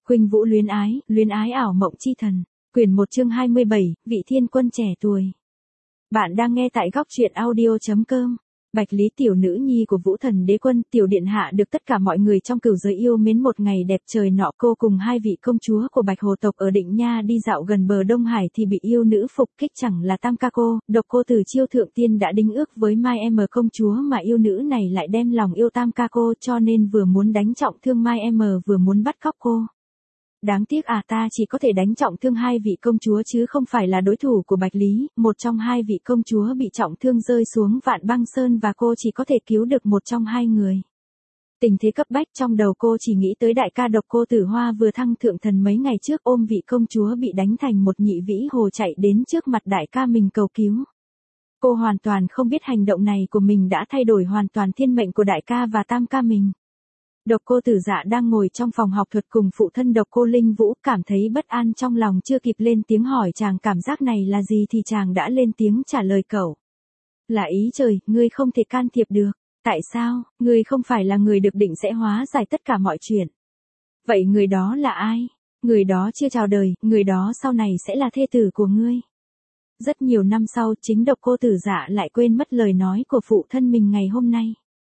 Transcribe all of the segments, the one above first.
Khuynh Vũ luyến ái ảo mộng chi thần. Quyển 1 chương 27, vị thiên quân trẻ tuổi. Bạn đang nghe tại góc truyện audio.com. Bạch Lý tiểu nữ nhi của Vũ Thần Đế Quân, tiểu điện hạ được tất cả mọi người trong cửu giới yêu mến. Một ngày đẹp trời nọ, cô cùng hai vị công chúa của Bạch Hồ tộc ở Định Nha đi dạo gần bờ Đông Hải thì bị yêu nữ phục kích. Chẳng là Tam Ca Cô, Độc Cô từ Chiêu thượng tiên đã đính ước với Mai M công chúa, mà yêu nữ này lại đem lòng yêu Tam Ca Cô, cho nên vừa muốn đánh trọng thương Mai M vừa muốn bắt cóc cô. Đáng tiếc ta chỉ có thể đánh trọng thương hai vị công chúa chứ không phải là đối thủ của Bạch Lý. Một trong hai vị công chúa bị trọng thương rơi xuống Vạn Băng Sơn và cô chỉ có thể cứu được một trong hai người. Tình thế cấp bách, trong đầu cô chỉ nghĩ tới đại ca Độc Cô Tử Hoa vừa thăng thượng thần mấy ngày trước, ôm vị công chúa bị đánh thành một nhị vĩ hồ chạy đến trước mặt đại ca mình cầu cứu. Cô hoàn toàn không biết hành động này của mình đã thay đổi hoàn toàn thiên mệnh của đại ca và tam ca mình. Độc Cô Tử Dạ đang ngồi trong phòng học thuật cùng phụ thân Độc Cô Linh Vũ, cảm thấy bất an trong lòng, chưa kịp lên tiếng hỏi chàng cảm giác này là gì thì chàng đã lên tiếng trả lời cậu. Là ý trời, ngươi không thể can thiệp được. Tại sao? Ngươi không phải là người được định sẽ hóa giải tất cả mọi chuyện. Vậy người đó là ai? Người đó chưa chào đời, người đó sau này sẽ là thê tử của ngươi. Rất nhiều năm sau, chính Độc Cô Tử Dạ lại quên mất lời nói của phụ thân mình ngày hôm nay.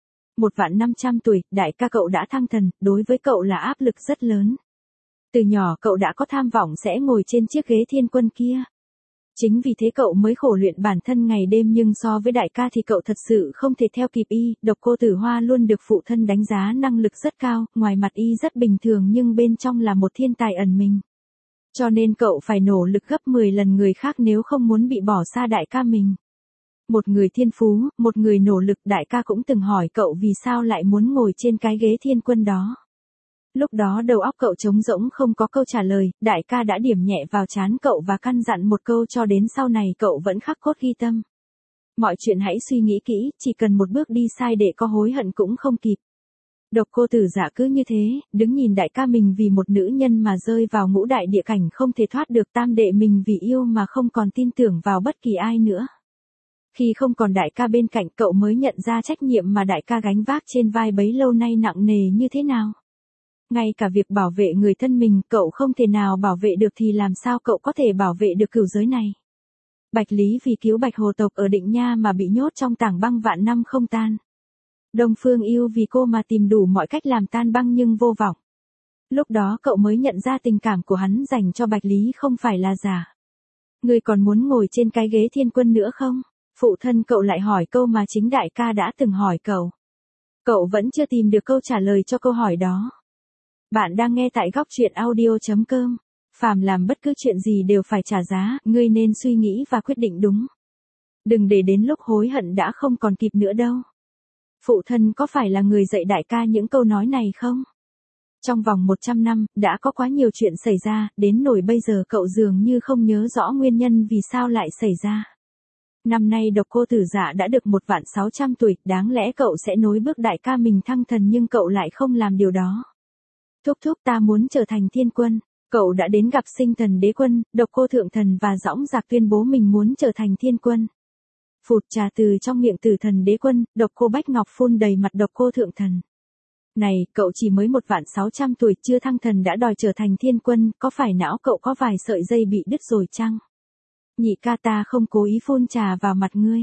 1.500 tuổi, đại ca cậu đã thăng thần, đối với cậu là áp lực rất lớn. Từ nhỏ cậu đã có tham vọng sẽ ngồi trên chiếc ghế thiên quân kia. Chính vì thế cậu mới khổ luyện bản thân ngày đêm, nhưng so với đại ca thì cậu thật sự không thể theo kịp y. Độc Cô Tử Hoa luôn được phụ thân đánh giá năng lực rất cao, ngoài mặt y rất bình thường nhưng bên trong là một thiên tài ẩn mình. Cho nên cậu phải nỗ lực gấp 10 lần người khác nếu không muốn bị bỏ xa đại ca mình. Một người thiên phú, một người nỗ lực. Đại ca cũng từng hỏi cậu vì sao lại muốn ngồi trên cái ghế thiên quân đó. Lúc đó đầu óc cậu trống rỗng không có câu trả lời, đại ca đã điểm nhẹ vào trán cậu và căn dặn một câu cho đến sau này cậu vẫn khắc cốt ghi tâm. Mọi chuyện hãy suy nghĩ kỹ, chỉ cần một bước đi sai để có hối hận cũng không kịp. Độc Cô Tử Dạ cứ như thế, đứng nhìn đại ca mình vì một nữ nhân mà rơi vào ngũ đại địa cảnh không thể thoát được, tam đệ mình vì yêu mà không còn tin tưởng vào bất kỳ ai nữa. Khi không còn đại ca bên cạnh, cậu mới nhận ra trách nhiệm mà đại ca gánh vác trên vai bấy lâu nay nặng nề như thế nào. Ngay cả việc bảo vệ người thân mình cậu không thể nào bảo vệ được thì làm sao cậu có thể bảo vệ được cửu giới này. Bạch Lý vì cứu Bạch Hồ tộc ở Định Nha mà bị nhốt trong tảng băng vạn năm không tan. Đông Phương Yêu vì cô mà tìm đủ mọi cách làm tan băng nhưng vô vọng. Lúc đó cậu mới nhận ra tình cảm của hắn dành cho Bạch Lý không phải là giả. Ngươi còn muốn ngồi trên cái ghế thiên quân nữa không? Phụ thân cậu lại hỏi câu mà chính đại ca đã từng hỏi cậu. Cậu vẫn chưa tìm được câu trả lời cho câu hỏi đó. Bạn đang nghe tại góc truyện audio.com. Phàm làm bất cứ chuyện gì đều phải trả giá, ngươi nên suy nghĩ và quyết định đúng. Đừng để đến lúc hối hận đã không còn kịp nữa đâu. Phụ thân có phải là người dạy đại ca những câu nói này không? Trong vòng 100 năm, đã có quá nhiều chuyện xảy ra, đến nỗi bây giờ cậu dường như không nhớ rõ nguyên nhân vì sao lại xảy ra. Năm nay Độc Cô Tử Dạ đã được 1.600 tuổi, đáng lẽ cậu sẽ nối bước đại ca mình thăng thần nhưng cậu lại không làm điều đó. Thúc thúc, ta muốn trở thành thiên quân. Cậu đã đến gặp Sinh Thần Đế Quân, Độc Cô Thượng Thần và Dõng Dạc tuyên bố mình muốn trở thành thiên quân. Phụt trà từ trong miệng Tử Thần Đế Quân, Độc Cô Bách Ngọc phun đầy mặt Độc Cô Thượng Thần. Này, cậu chỉ mới 1.600 tuổi chưa thăng thần đã đòi trở thành thiên quân, có phải não cậu có vài sợi dây bị đứt rồi chăng? Nhị ca, ta không cố ý phun trà vào mặt ngươi.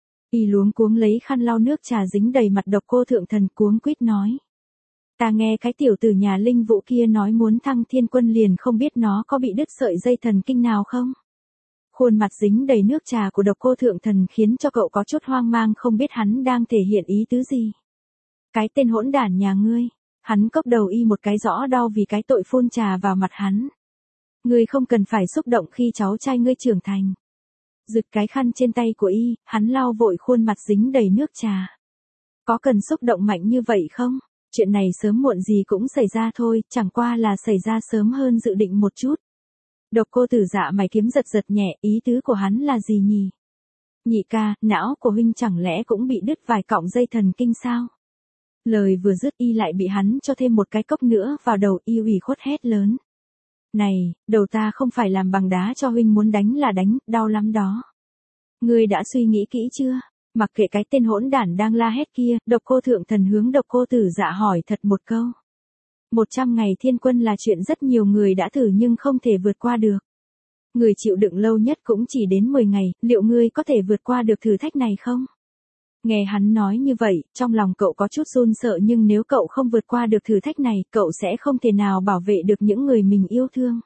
Y luống cuống lấy khăn lau nước trà dính đầy mặt Độc Cô Thượng Thần, cuống quýt nói. Ta nghe cái tiểu tử nhà Linh Vũ kia nói muốn thăng thiên quân liền không biết nó có bị đứt sợi dây thần kinh nào không? Khuôn mặt dính đầy nước trà của Độc Cô Thượng Thần khiến cho cậu có chút hoang mang, không biết hắn đang thể hiện ý tứ gì. Cái tên hỗn đản nhà ngươi, hắn cốc đầu y một cái rõ đau vì cái tội phun trà vào mặt hắn. Ngươi không cần phải xúc động khi cháu trai ngươi trưởng thành. Giựt cái khăn trên tay của y, hắn lau vội khuôn mặt dính đầy nước trà. Có cần xúc động mạnh như vậy không? Chuyện này sớm muộn gì cũng xảy ra thôi, chẳng qua là xảy ra sớm hơn dự định một chút. Độc Cô Tử Dạ mày kiếm giật giật nhẹ, ý tứ của hắn là gì nhỉ? Nhị ca, não của huynh chẳng lẽ cũng bị đứt vài cọng dây thần kinh sao? Lời vừa dứt y lại bị hắn cho thêm một cái cốc nữa vào đầu, y ủy khuất hét lớn. Này, đầu ta không phải làm bằng đá cho huynh muốn đánh là đánh, đau lắm đó. Ngươi đã suy nghĩ kỹ chưa? Mặc kệ cái tên hỗn đản đang la hét kia, Độc Cô Thượng Thần hướng Độc Cô Tử Dạ hỏi thật một câu. 100 ngày thiên quân là chuyện rất nhiều người đã thử nhưng không thể vượt qua được. Người chịu đựng lâu nhất cũng chỉ đến 10 ngày, liệu ngươi có thể vượt qua được thử thách này không? Nghe hắn nói như vậy, trong lòng cậu có chút run sợ nhưng nếu cậu không vượt qua được thử thách này, cậu sẽ không thể nào bảo vệ được những người mình yêu thương.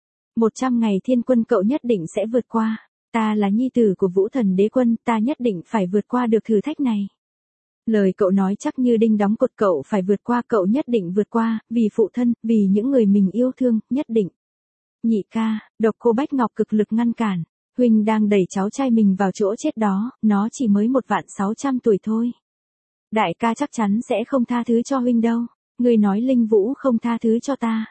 100 ngày thiên quân cậu nhất định sẽ vượt qua. Ta là nhi tử của Vũ Thần Đế Quân, ta nhất định phải vượt qua được thử thách này. Lời cậu nói chắc như đinh đóng cột, cậu phải vượt qua, cậu nhất định vượt qua, vì phụ thân, vì những người mình yêu thương, nhất định. Nhị ca, Độc Cô Bách Ngọc cực lực ngăn cản. Huynh đang đẩy cháu trai mình vào chỗ chết đó, nó chỉ mới 1.600.000 tuổi thôi. Đại ca chắc chắn sẽ không tha thứ cho huynh đâu. Ngươi nói Linh Vũ không tha thứ cho ta.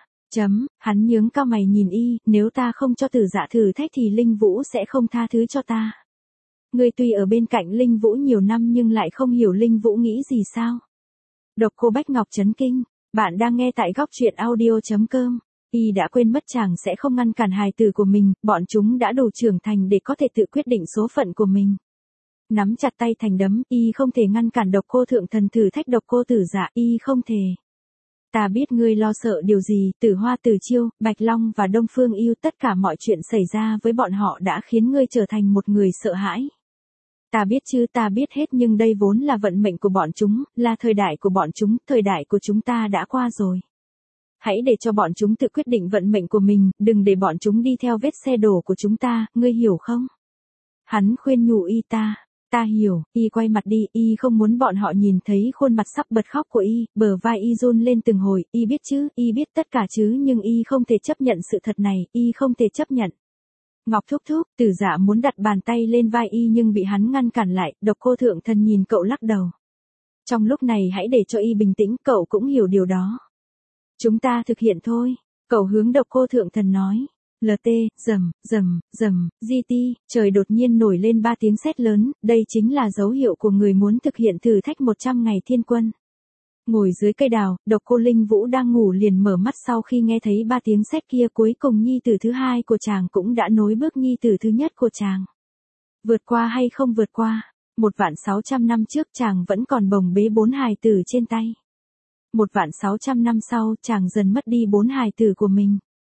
Hắn nhướng cao mày nhìn y, nếu ta không cho Tử Dạ thử thách thì Linh Vũ sẽ không tha thứ cho ta. Ngươi tuy ở bên cạnh Linh Vũ nhiều năm nhưng lại không hiểu Linh Vũ nghĩ gì sao? Độc Cô Bách Ngọc chấn kinh. Bạn đang nghe tại góc truyện audio.com. Y đã quên mất chàng sẽ không ngăn cản hài tử của mình, bọn chúng đã đủ trưởng thành để có thể tự quyết định số phận của mình. Nắm chặt tay thành đấm, y không thể ngăn cản Độc Cô Thượng Thần thử thách Độc Cô Tử Dạ, y không thể. Ta biết ngươi lo sợ điều gì, Tử Hoa Tử Chiêu, Bạch Long và Đông Phương Yêu, tất cả mọi chuyện xảy ra với bọn họ đã khiến ngươi trở thành một người sợ hãi. Ta biết chứ, ta biết hết, nhưng đây vốn là vận mệnh của bọn chúng, là thời đại của bọn chúng, thời đại của chúng ta đã qua rồi. Hãy để cho bọn chúng tự quyết định vận mệnh của mình, đừng để bọn chúng đi theo vết xe đổ của chúng ta, ngươi hiểu không? Hắn khuyên nhủ y. Ta hiểu. Y quay mặt đi, y không muốn bọn họ nhìn thấy khuôn mặt sắp bật khóc của y, bờ vai y run lên từng hồi, y biết chứ, y biết tất cả chứ, nhưng y không thể chấp nhận sự thật này, y không thể chấp nhận. Ngọc thúc thúc, Tử Dạ muốn đặt bàn tay lên vai y nhưng bị hắn ngăn cản lại, Độc Cô Thượng Thần nhìn cậu lắc đầu. Trong lúc này hãy để cho y bình tĩnh, cậu cũng hiểu điều đó. Chúng ta thực hiện thôi, cậu hướng Độc Cô Thượng Thần nói. LT, rầm, GT, trời đột nhiên nổi lên 3 tiếng sét lớn, đây chính là dấu hiệu của người muốn thực hiện thử thách 100 ngày thiên quân. Ngồi dưới cây đào, Độc Cô Linh Vũ đang ngủ liền mở mắt sau khi nghe thấy 3 tiếng sét kia, cuối cùng nhi tử thứ hai của chàng cũng đã nối bước nhi tử thứ nhất của chàng. Vượt qua hay không vượt qua, 1.600.000 năm trước chàng vẫn còn bồng bế 4 hài tử trên tay. 1.600.000 năm sau chàng dần mất đi 4 hài tử của mình.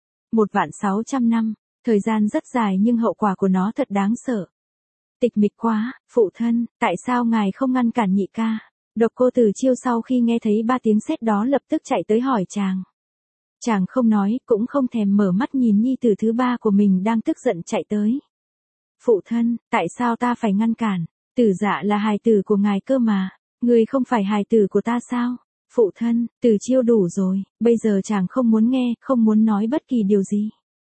1.600.000 năm, thời gian rất dài nhưng hậu quả của nó thật đáng sợ. Tịch mịch quá, phụ thân, tại sao ngài không ngăn cản nhị ca? Độc Cô Tử Chiêu sau khi nghe thấy 3 tiếng sét đó lập tức chạy tới hỏi chàng. Chàng không nói, cũng không thèm mở mắt nhìn nhi tử thứ ba của mình đang tức giận chạy tới. Phụ thân, tại sao ta phải ngăn cản? Tử Dạ là hài tử của ngài cơ mà, người không phải hài tử của ta sao? Phụ thân, Tử Chiêu đủ rồi, bây giờ chàng không muốn nghe, không muốn nói bất kỳ điều gì.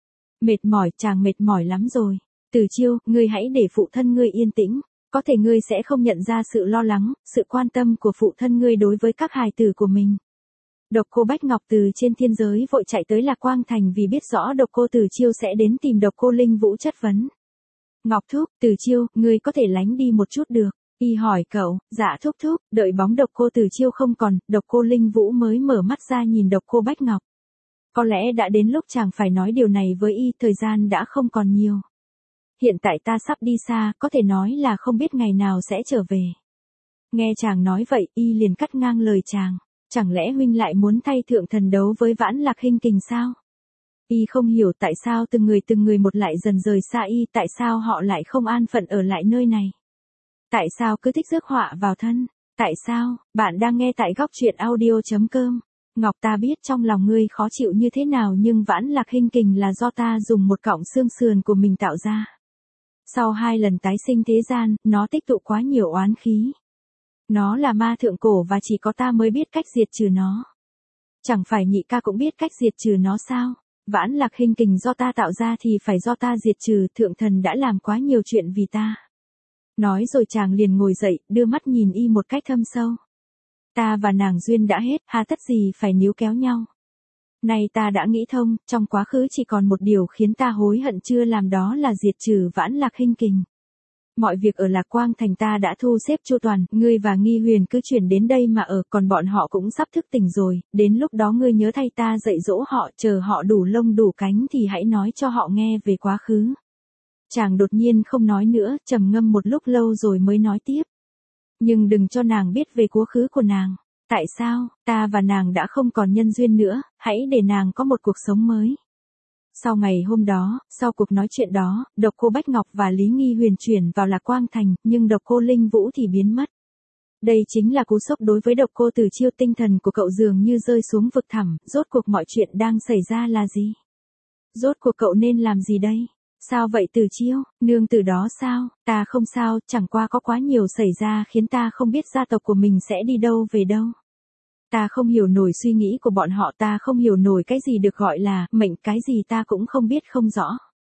Mệt mỏi, chàng mệt mỏi lắm rồi. Tử Chiêu, ngươi hãy để phụ thân ngươi yên tĩnh, có thể ngươi sẽ không nhận ra sự lo lắng, sự quan tâm của phụ thân ngươi đối với các hài tử của mình. Độc Cô Bách Ngọc từ trên thiên giới vội chạy tới Lạc Quang Thành vì biết rõ Độc Cô Tử Chiêu sẽ đến tìm Độc Cô Linh Vũ chất vấn. Ngọc thúc, Tử Chiêu, ngươi có thể lánh đi một chút được. Y hỏi cậu. Dạ thúc thúc. Đợi bóng Độc Cô Tử Chiêu không còn, Độc Cô Linh Vũ mới mở mắt ra nhìn Độc Cô Bách Ngọc. Có lẽ đã đến lúc chàng phải nói điều này với y, thời gian đã không còn nhiều. Hiện tại ta sắp đi xa, có thể nói là không biết ngày nào sẽ trở về. Nghe chàng nói vậy, y liền cắt ngang lời chàng. Chẳng lẽ huynh lại muốn thay Thượng Thần đấu với Vãn Lạc Hinh Kình sao? Y không hiểu tại sao từng người một lại dần rời xa y, tại sao họ lại không an phận ở lại nơi này. Tại sao cứ thích rước họa vào thân? Tại sao? Bạn đang nghe tại góc truyện audio.com. Ngọc, ta biết trong lòng ngươi khó chịu như thế nào nhưng Vãn Lạc Hinh Kình là do ta dùng một cọng xương sườn của mình tạo ra. Sau 2 lần tái sinh thế gian, nó tích tụ quá nhiều oán khí. Nó là ma thượng cổ và chỉ có ta mới biết cách diệt trừ nó. Chẳng phải nhị ca cũng biết cách diệt trừ nó sao? Vãn Lạc Hinh Kình do ta tạo ra thì phải do ta diệt trừ, Thượng Thần đã làm quá nhiều chuyện vì ta. Nói rồi chàng liền ngồi dậy, đưa mắt nhìn y một cách thâm sâu. Ta và nàng duyên đã hết, hà tất gì phải níu kéo nhau. Nay ta đã nghĩ thông, trong quá khứ chỉ còn một điều khiến ta hối hận chưa làm, đó là diệt trừ Vãn Lạc Hinh Kình. Mọi việc ở Lạc Quang Thành ta đã thu xếp chu toàn, ngươi và Nghi Huyền cứ chuyển đến đây mà ở, còn bọn họ cũng sắp thức tỉnh rồi, đến lúc đó ngươi nhớ thay ta dạy dỗ họ, chờ họ đủ lông đủ cánh thì hãy nói cho họ nghe về quá khứ. Chàng đột nhiên không nói nữa, trầm ngâm một lúc lâu rồi mới nói tiếp. Nhưng đừng cho nàng biết về quá khứ của nàng. Tại sao, ta và nàng đã không còn nhân duyên nữa, hãy để nàng có một cuộc sống mới. Sau ngày hôm đó, sau cuộc nói chuyện đó, Độc Cô Bách Ngọc và Lý Nghi Huyền chuyển vào Lạc Quang Thành, nhưng Độc Cô Linh Vũ thì biến mất. Đây chính là cú sốc đối với Độc Cô Tử Chiêu, tinh thần của cậu dường như rơi xuống vực thẳm, rốt cuộc mọi chuyện đang xảy ra là gì? Rốt cuộc cậu nên làm gì đây? Sao vậy Tử Chiêu, nương tử đó sao? Ta không sao, chẳng qua có quá nhiều xảy ra khiến ta không biết gia tộc của mình sẽ đi đâu về đâu. Ta không hiểu nổi suy nghĩ của bọn họ, ta không hiểu nổi cái gì được gọi là mệnh, cái gì ta cũng không biết không rõ.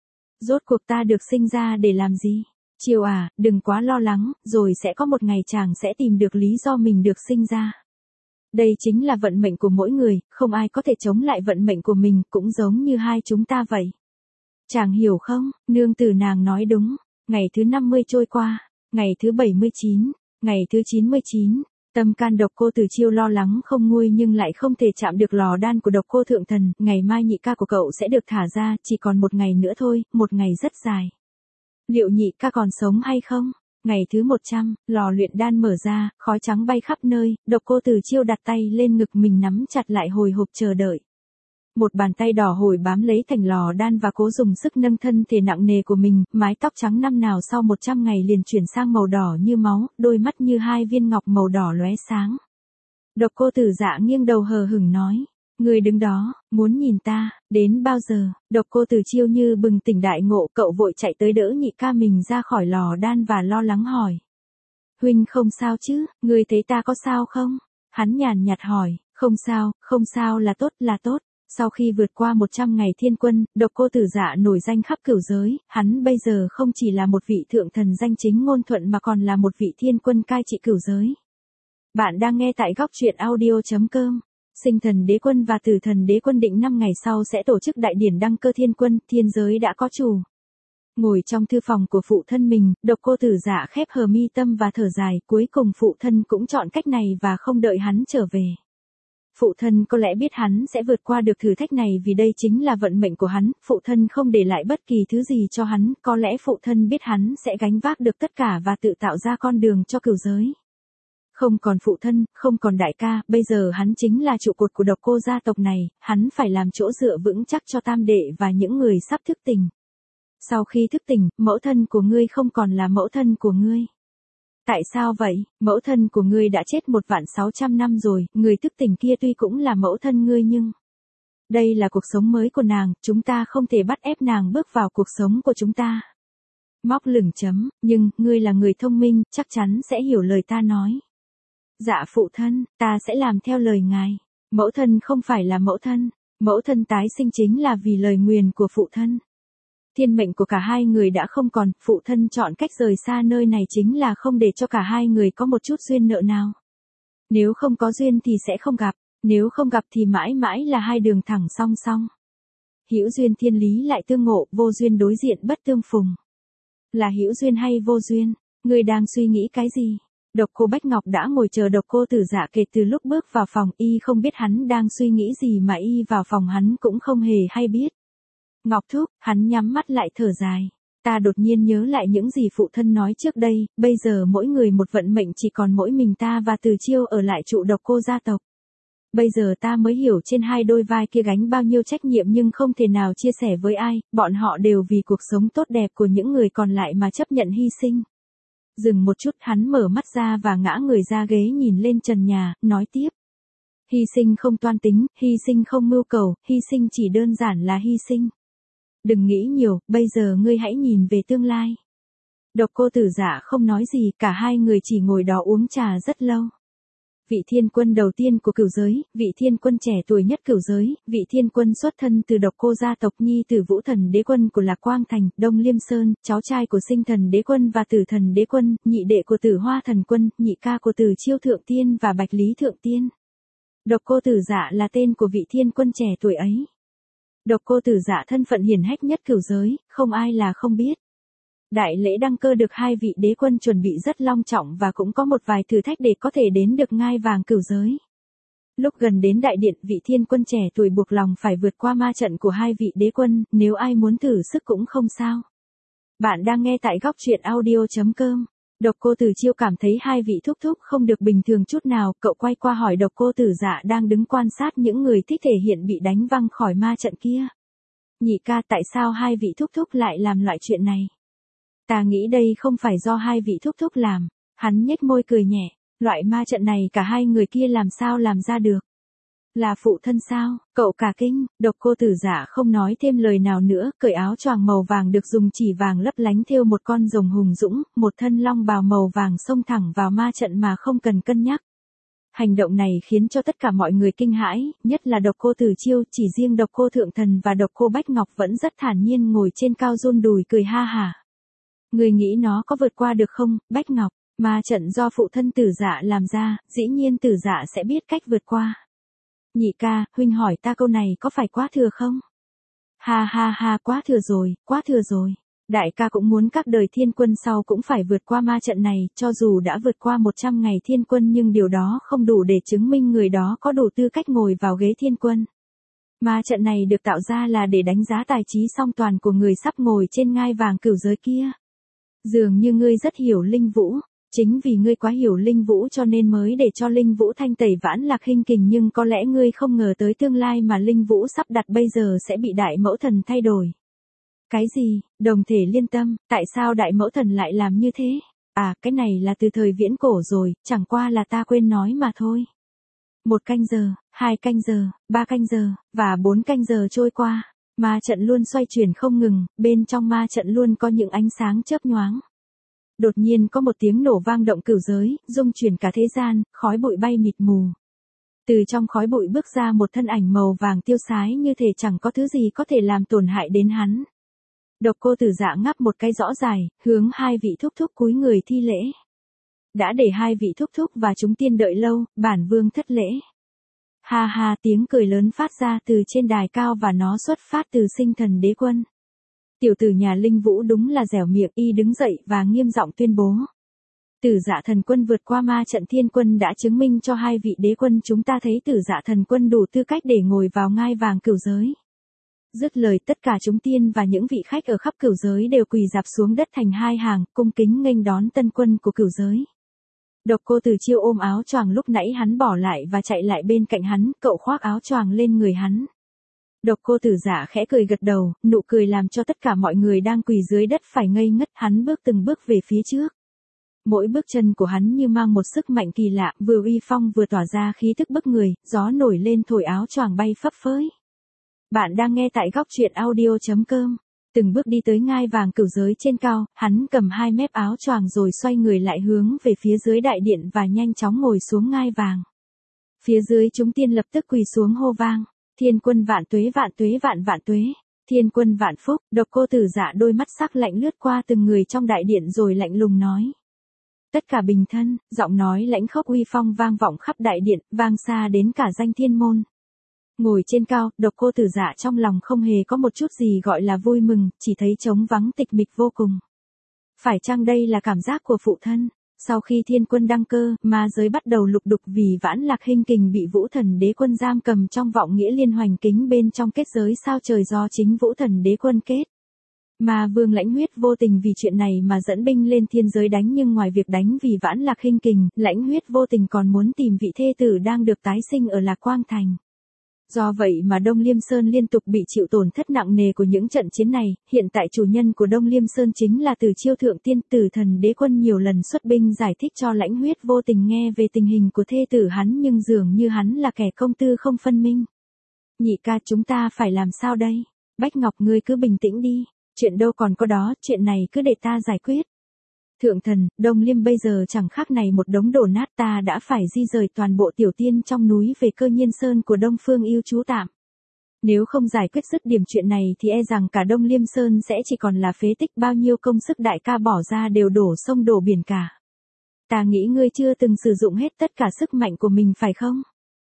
Rốt cuộc ta được sinh ra để làm gì? Chiêu à, đừng quá lo lắng, rồi sẽ có một ngày chàng sẽ tìm được lý do mình được sinh ra. Đây chính là vận mệnh của mỗi người, không ai có thể chống lại vận mệnh của mình, cũng giống như hai chúng ta vậy. Chàng hiểu không, nương tử nàng nói đúng. Ngày thứ 50 trôi qua, ngày thứ 79, ngày thứ 99. Tâm can Độc Cô Tử Chiêu lo lắng không nguôi nhưng lại không thể chạm được lò đan của Độc Cô Thượng Thần. Ngày mai nhị ca của cậu sẽ được thả ra, chỉ còn một ngày nữa thôi, một ngày rất dài. Liệu nhị ca còn sống hay không? Ngày thứ 100, lò luyện đan mở ra, khói trắng bay khắp nơi, Độc Cô Tử Chiêu đặt tay lên ngực mình nắm chặt lại hồi hộp chờ đợi. Một bàn tay đỏ hổi bám lấy thành lò đan và cố dùng sức nâng thân thể nặng nề của mình, mái tóc trắng năm nào sau 100 ngày liền chuyển sang màu đỏ như máu, đôi mắt như hai viên ngọc màu đỏ lóe sáng. Độc Cô Tử Dạ nghiêng đầu hờ hững nói, người đứng đó, muốn nhìn ta, đến bao giờ? Độc Cô Tử Chiêu như bừng tỉnh đại ngộ, cậu vội chạy tới đỡ nhị ca mình ra khỏi lò đan và lo lắng hỏi. Huynh không sao chứ, người thấy ta có sao không? Hắn nhàn nhạt hỏi, không sao là tốt, là tốt. Sau khi vượt qua 100 ngày thiên quân, Độc Cô Tử Dạ nổi danh khắp cửu giới, hắn bây giờ không chỉ là một vị thượng thần danh chính ngôn thuận mà còn là một vị thiên quân cai trị cửu giới. Bạn đang nghe tại góc truyện audio.com. Sinh thần đế quân và tử thần đế quân định 5 ngày sau sẽ tổ chức đại điển đăng cơ thiên quân, thiên giới đã có chủ. Ngồi trong thư phòng của phụ thân mình, Độc Cô Tử Dạ khép hờ mi tâm và thở dài, cuối cùng phụ thân cũng chọn cách này và không đợi hắn trở về. Phụ thân có lẽ biết hắn sẽ vượt qua được thử thách này vì đây chính là vận mệnh của hắn, phụ thân không để lại bất kỳ thứ gì cho hắn, có lẽ phụ thân biết hắn sẽ gánh vác được tất cả và tự tạo ra con đường cho cửu giới. Không còn phụ thân, không còn đại ca, bây giờ hắn chính là trụ cột của Độc Cô gia tộc này, hắn phải làm chỗ dựa vững chắc cho tam đệ và những người sắp thức tỉnh. Sau khi thức tỉnh, mẫu thân của ngươi không còn là mẫu thân của ngươi. Tại sao vậy? Mẫu thân của ngươi đã chết 1.600 năm rồi, người thức tỉnh kia tuy cũng là mẫu thân ngươi nhưng... Đây là cuộc sống mới của nàng, chúng ta không thể bắt ép nàng bước vào cuộc sống của chúng ta. Móc lửng chấm, nhưng, ngươi là người thông minh, chắc chắn sẽ hiểu lời ta nói. Dạ phụ thân, ta sẽ làm theo lời ngài. Mẫu thân không phải là mẫu thân tái sinh chính là vì lời nguyền của phụ thân. Thiên mệnh của cả hai người đã không còn, phụ thân chọn cách rời xa nơi này chính là không để cho cả hai người có một chút duyên nợ nào. Nếu không có duyên thì sẽ không gặp, nếu không gặp thì mãi mãi là hai đường thẳng song song. Hữu duyên thiên lý lại tương ngộ, vô duyên đối diện bất tương phùng. Là hữu duyên hay vô duyên? Ngươi đang suy nghĩ cái gì? Độc Cô Bách Ngọc đã ngồi chờ Độc Cô Tử Dạ kể từ lúc bước vào phòng, y không biết hắn đang suy nghĩ gì mà y vào phòng hắn cũng không hề hay biết. Ngọc thúc, hắn nhắm mắt lại thở dài. Ta đột nhiên nhớ lại những gì phụ thân nói trước đây, bây giờ mỗi người một vận mệnh, chỉ còn mỗi mình ta và Tử Chiêu ở lại trụ Độc Cô gia tộc. Bây giờ ta mới hiểu trên hai đôi vai kia gánh bao nhiêu trách nhiệm nhưng không thể nào chia sẻ với ai, bọn họ đều vì cuộc sống tốt đẹp của những người còn lại mà chấp nhận hy sinh. Dừng một chút, hắn mở mắt ra và ngã người ra ghế nhìn lên trần nhà, nói tiếp. Hy sinh không toan tính, hy sinh không mưu cầu, hy sinh chỉ đơn giản là hy sinh. Đừng nghĩ nhiều, bây giờ ngươi hãy nhìn về tương lai. Độc Cô Tử Dạ không nói gì, cả hai người chỉ ngồi đó uống trà rất lâu. Vị thiên quân đầu tiên của cửu giới, vị thiên quân trẻ tuổi nhất cửu giới, vị thiên quân xuất thân từ Độc Cô gia tộc, nhi tử Vũ Thần đế quân của Lạc Quang Thành, Đông Liêm Sơn, cháu trai của Sinh Thần đế quân và Tử Thần đế quân, nhị đệ của Tử Hoa thần quân, nhị ca của Tử Chiêu thượng tiên và Bạch Lý thượng tiên. Độc Cô Tử Dạ là tên của vị thiên quân trẻ tuổi ấy. Độc Cô Tử Dạ thân phận hiển hách nhất cửu giới, không ai là không biết. Đại lễ đăng cơ được hai vị đế quân chuẩn bị rất long trọng và cũng có một vài thử thách để có thể đến được ngai vàng cửu giới. Lúc gần đến đại điện, vị thiên quân trẻ tuổi buộc lòng phải vượt qua ma trận của hai vị đế quân, nếu ai muốn thử sức cũng không sao. Bạn đang nghe tại góc truyện audio.com. Độc Cô Tử Chiêu cảm thấy hai vị thúc thúc không được bình thường chút nào, cậu quay qua hỏi Độc Cô Tử Dạ đang đứng quan sát những người thích thể hiện bị đánh văng khỏi ma trận kia. Nhị ca, tại sao hai vị thúc thúc lại làm loại chuyện này? Ta nghĩ đây không phải do hai vị thúc thúc làm. Hắn nhếch môi cười nhẹ, loại ma trận này cả hai người kia làm sao làm ra được? Là phụ thân sao? Cậu cả kinh. Độc Cô Tử Dạ không nói thêm lời nào nữa, cởi áo choàng màu vàng được dùng chỉ vàng lấp lánh thêu một con rồng hùng dũng, một thân long bào màu vàng xông thẳng vào ma trận mà không cần cân nhắc. Hành động này khiến cho tất cả mọi người kinh hãi, nhất là Độc Cô Tử Chiêu, chỉ riêng Độc Cô Thượng Thần và Độc Cô Bách Ngọc vẫn rất thản nhiên ngồi trên cao run đùi cười ha hả. Người nghĩ nó có vượt qua được không, Bách Ngọc? Ma trận do phụ thân Tử Dạ làm ra, dĩ nhiên Tử Dạ sẽ biết cách vượt qua. Nhị ca, huynh hỏi ta câu này có phải quá thừa không? Ha ha ha, quá thừa rồi, quá thừa rồi. Đại ca cũng muốn các đời thiên quân sau cũng phải vượt qua ma trận này, cho dù đã vượt qua 100 ngày thiên quân nhưng điều đó không đủ để chứng minh người đó có đủ tư cách ngồi vào ghế thiên quân. Ma trận này được tạo ra là để đánh giá tài trí song toàn của người sắp ngồi trên ngai vàng cửu giới kia. Dường như ngươi rất hiểu Linh Vũ. Chính vì ngươi quá hiểu Linh Vũ cho nên mới để cho Linh Vũ thanh tẩy Vãn Lạc Hinh Kình, nhưng có lẽ ngươi không ngờ tới tương lai mà Linh Vũ sắp đặt bây giờ sẽ bị Đại Mẫu Thần thay đổi. Cái gì? Đồng thể liên tâm, tại sao Đại Mẫu Thần lại làm như thế? À, cái này là từ thời viễn cổ rồi, chẳng qua là ta quên nói mà thôi. 1 canh giờ, 2 canh giờ, 3 canh giờ, và 4 canh giờ trôi qua. Ma trận luôn xoay chuyển không ngừng, bên trong ma trận luôn có những ánh sáng chớp nhoáng. Đột nhiên có một tiếng nổ vang động cửu giới, rung chuyển cả thế gian, khói bụi bay mịt mù. Từ trong khói bụi bước ra một thân ảnh màu vàng tiêu sái như thể chẳng có thứ gì có thể làm tổn hại đến hắn. Độc Cô Tử Dạ ngáp một cái rõ dài, hướng hai vị thúc thúc cúi người thi lễ. Đã để hai vị thúc thúc và chúng tiên đợi lâu, bản vương thất lễ. Ha ha, tiếng cười lớn phát ra từ trên đài cao và nó xuất phát từ Sinh Thần Đế Quân. Tiểu tử nhà Linh Vũ đúng là dẻo miệng, y đứng dậy và nghiêm giọng tuyên bố. Tử Dạ Thần Quân vượt qua ma trận thiên quân đã chứng minh cho hai vị đế quân chúng ta thấy Tử Dạ Thần Quân đủ tư cách để ngồi vào ngai vàng cửu giới. Dứt lời tất cả chúng tiên và những vị khách ở khắp cửu giới đều quỳ rạp xuống đất thành hai hàng, cung kính nghênh đón tân quân của cửu giới. Độc Cô Tử Chiêu ôm áo choàng lúc nãy hắn bỏ lại và chạy lại bên cạnh hắn, cậu khoác áo choàng lên người hắn. Độc Cô Tử Dạ khẽ cười gật đầu, nụ cười làm cho tất cả mọi người đang quỳ dưới đất phải ngây ngất, hắn bước từng bước về phía trước. Mỗi bước chân của hắn như mang một sức mạnh kỳ lạ, vừa uy phong vừa tỏa ra khí thức bức người, gió nổi lên thổi áo choàng bay phấp phới. Bạn đang nghe tại góc truyện audio.com. Từng bước đi tới ngai vàng cửu giới trên cao, hắn cầm hai mép áo choàng rồi xoay người lại hướng về phía dưới đại điện và nhanh chóng ngồi xuống ngai vàng. Phía dưới chúng tiên lập tức quỳ xuống hô vang. Thiên quân vạn tuế vạn tuế, thiên quân vạn phúc. Độc Cô Tử Dạ đôi mắt sắc lạnh lướt qua từng người trong đại điện rồi lạnh lùng nói. Tất cả bình thân, giọng nói lãnh khốc uy phong vang vọng khắp đại điện, vang xa đến cả danh thiên môn. Ngồi trên cao, Độc Cô Tử Dạ trong lòng không hề có một chút gì gọi là vui mừng, chỉ thấy trống vắng tịch mịch vô cùng. Phải chăng đây là cảm giác của phụ thân? Sau khi thiên quân đăng cơ, ma giới bắt đầu lục đục vì Vãn Lạc Hinh Kình bị Vũ Thần Đế Quân giam cầm trong vọng nghĩa liên hoành kính bên trong kết giới sao trời do chính Vũ Thần Đế Quân kết. Ma Vương Lãnh Huyết vô tình vì chuyện này mà dẫn binh lên thiên giới đánh, nhưng ngoài việc đánh vì Vãn Lạc Hinh Kình, Lãnh Huyết vô tình còn muốn tìm vị thê tử đang được tái sinh ở Lạc Quang Thành. Do vậy mà Đông Liêm Sơn liên tục bị chịu tổn thất nặng nề của những trận chiến này, hiện tại chủ nhân của Đông Liêm Sơn chính là Tử Chiêu Thượng Tiên. Tử Thần Đế Quân nhiều lần xuất binh giải thích cho Lãnh Huyết vô tình nghe về tình hình của thê tử hắn, nhưng dường như hắn là kẻ công tư không phân minh. Nhị ca, chúng ta phải làm sao đây? Bách Ngọc, ngươi cứ bình tĩnh đi, chuyện đâu còn có đó, chuyện này cứ để ta giải quyết. Thượng thần, Đông Liêm bây giờ chẳng khác này một đống đổ nát, ta đã phải di rời toàn bộ tiểu tiên trong núi về Cơ Nhiên Sơn của Đông Phương Yêu trú tạm. Nếu không giải quyết dứt điểm chuyện này thì e rằng cả Đông Liêm Sơn sẽ chỉ còn là phế tích, bao nhiêu công sức đại ca bỏ ra đều đổ sông đổ biển cả. Ta nghĩ ngươi chưa từng sử dụng hết tất cả sức mạnh của mình phải không?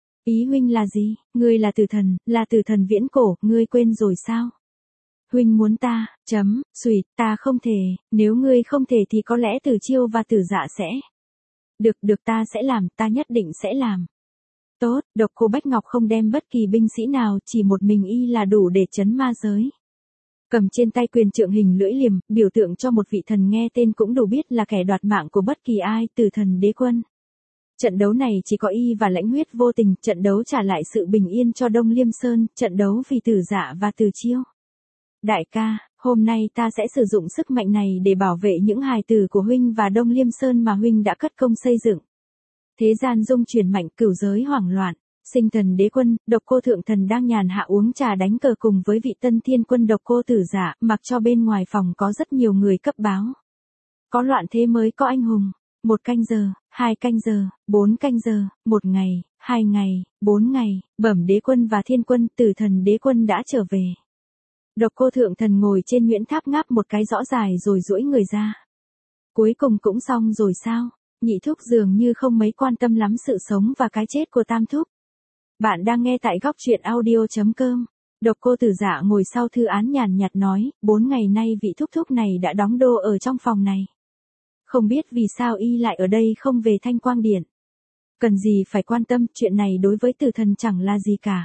Ý huynh là gì? Ngươi là tử thần viễn cổ, ngươi quên rồi sao? Huynh muốn ta, suýt, ta không thể, nếu ngươi không thể thì có lẽ Tử Chiêu và Tử Dạ sẽ. Được ta sẽ làm, ta nhất định sẽ làm. Tốt, Độc Cô Bách Ngọc không đem bất kỳ binh sĩ nào, chỉ một mình y là đủ để trấn ma giới. Cầm trên tay quyền trượng hình lưỡi liềm, biểu tượng cho một vị thần nghe tên cũng đủ biết là kẻ đoạt mạng của bất kỳ ai, Tử Thần Đế Quân. Trận đấu này chỉ có y và Lãnh Huyết vô tình, trận đấu trả lại sự bình yên cho Đông Liêm Sơn, trận đấu vì Tử Dạ và Tử Chiêu. Đại ca, hôm nay ta sẽ sử dụng sức mạnh này để bảo vệ những hài tử của huynh và Đông Liêm Sơn mà huynh đã cất công xây dựng. Thế gian rung chuyển mạnh, cửu giới hoảng loạn. Sinh Thần Đế Quân, Độc Cô Thượng Thần đang nhàn hạ uống trà đánh cờ cùng với vị Tân Thiên Quân Độc Cô Tử Dạ, mặc cho bên ngoài phòng có rất nhiều người cấp báo. Có loạn thế mới có anh hùng. 1 canh giờ, 2 canh giờ, 4 canh giờ, 1 ngày, 2 ngày, 4 ngày, Bẩm Đế Quân và Thiên Quân, Tử Thần Đế Quân đã trở về. Độc Cô Thượng Thần ngồi trên Nguyễn Tháp ngáp một cái rõ dài rồi duỗi người ra. Cuối cùng cũng xong rồi sao? Nhị thúc dường như không mấy quan tâm lắm sự sống và cái chết của Tam thúc. Bạn đang nghe tại góc truyện audio.com. Độc Cô Tử Dạ ngồi sau thư án nhàn nhạt nói, 4 ngày nay vị thúc thúc này đã đóng đô ở trong phòng này. Không biết vì sao y lại ở đây không về Thanh Quang Điện. Cần gì phải quan tâm, chuyện này đối với Tử Thần chẳng là gì cả.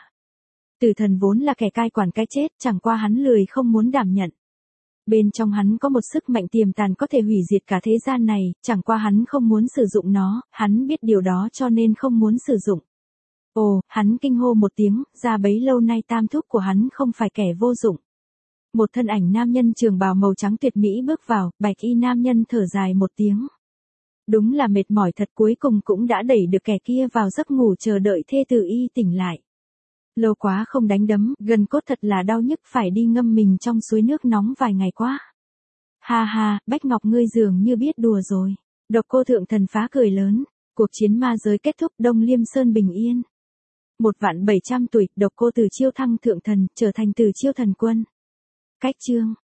Tử Thần vốn là kẻ cai quản cái chết, chẳng qua hắn lười không muốn đảm nhận. Bên trong hắn có một sức mạnh tiềm tàng có thể hủy diệt cả thế gian này, chẳng qua hắn không muốn sử dụng nó, hắn biết điều đó cho nên không muốn sử dụng. Ồ, hắn kinh hô một tiếng, ra bấy lâu nay Tam thúc của hắn không phải kẻ vô dụng. Một thân ảnh nam nhân trường bào màu trắng tuyệt mỹ bước vào, bạch y nam nhân thở dài một tiếng. Đúng là mệt mỏi thật, cuối cùng cũng đã đẩy được kẻ kia vào giấc ngủ chờ đợi thê tử y tỉnh lại. Lâu quá không đánh đấm, gần cốt thật là đau nhức, phải đi ngâm mình trong suối nước nóng vài ngày quá. Ha ha, Bách Ngọc ngươi dường như biết đùa rồi. Độc Cô Thượng Thần phá cười lớn. Cuộc chiến ma giới kết thúc, Đông Liêm Sơn bình yên. 1.700 tuổi, Độc Cô Tử Chiêu thăng thượng thần, trở thành Tử Chiêu thần quân. Cách chương